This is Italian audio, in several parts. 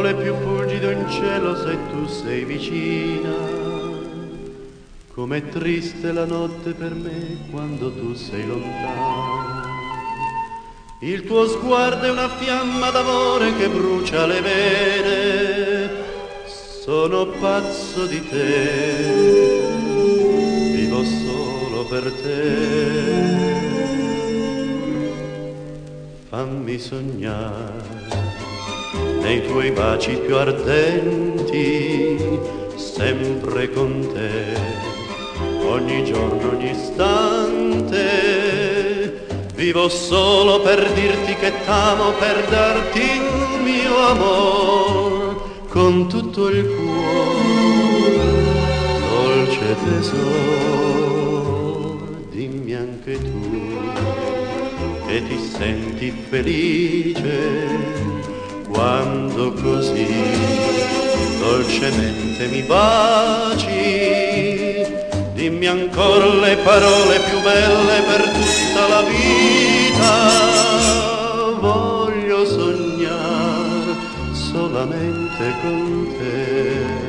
sole più fulgido in cielo se tu sei vicina. Com'è triste la notte per me quando tu sei lontana. Il tuo sguardo è una fiamma d'amore che brucia le vene. Sono pazzo di te, vivo solo per te. Fammi sognare nei tuoi baci più ardenti, sempre con te, ogni giorno, ogni istante. Vivo solo per dirti che t'amo, per darti il mio amor con tutto il cuore. Dolce tesoro, dimmi anche tu che ti senti felice quando così dolcemente mi baci. Dimmi ancora le parole più belle per tutta la vita. Voglio sognare solamente con te.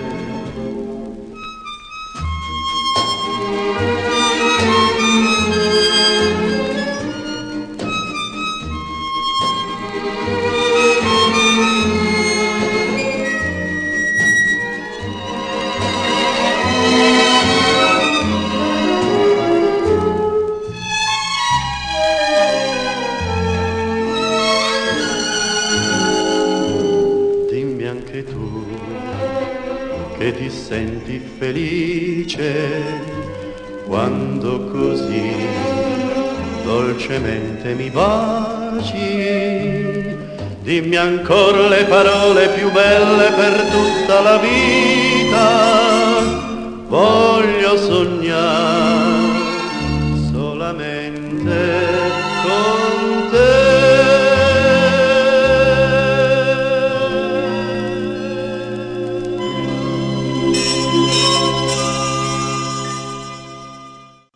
Anche tu che ti senti felice quando così dolcemente mi baci. Dimmi ancora le parole più belle per tutta la vita. Voglio sognare